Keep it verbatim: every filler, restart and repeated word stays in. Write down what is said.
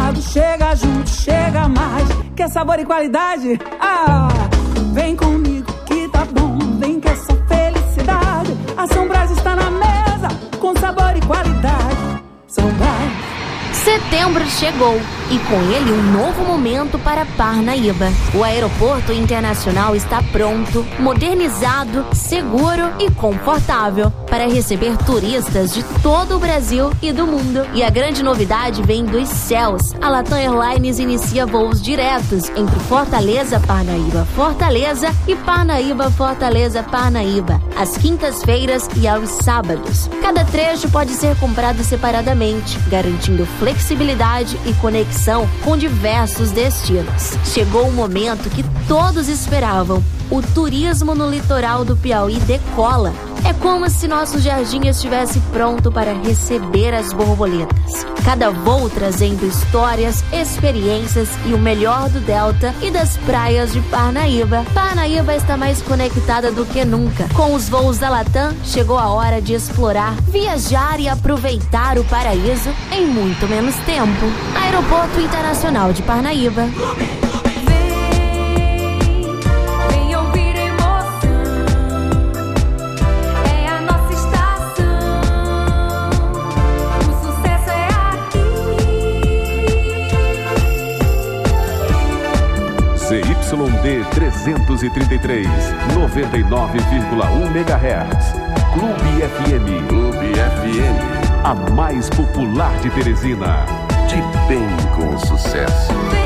lado, chega junto, chega mais. Quer sabor e qualidade? Ah, vem comigo que tá bom. Vem que essa felicidade. A São Brás está na mesa, com sabor e qualidade. São Brás. Setembro chegou e com ele um novo momento para Parnaíba. O aeroporto internacional está pronto, modernizado, seguro e confortável para receber turistas de todo o Brasil e do mundo. E a grande novidade vem dos céus. A Latam Airlines inicia voos diretos entre Fortaleza, Parnaíba, Fortaleza e Parnaíba, Fortaleza, Parnaíba, às quintas-feiras e aos sábados. Cada trecho pode ser comprado separadamente, garantindo flexibilidade e conexão com diversos destinos. Chegou o momento que todos esperavam. O turismo no litoral do Piauí decola. É como se nosso jardim estivesse pronto para receber as borboletas. Cada voo trazendo histórias, experiências e o melhor do Delta e das praias de Parnaíba. Parnaíba está mais conectada do que nunca. Com os voos da Latam, chegou a hora de explorar, viajar e aproveitar o paraíso em muito menos tempo. Aeroporto Internacional de Parnaíba. Z Y D trezentos e trinta e três, noventa e nove vírgula um megahertz. Clube F M. Clube F M. A mais popular de Teresina. De bem com sucesso.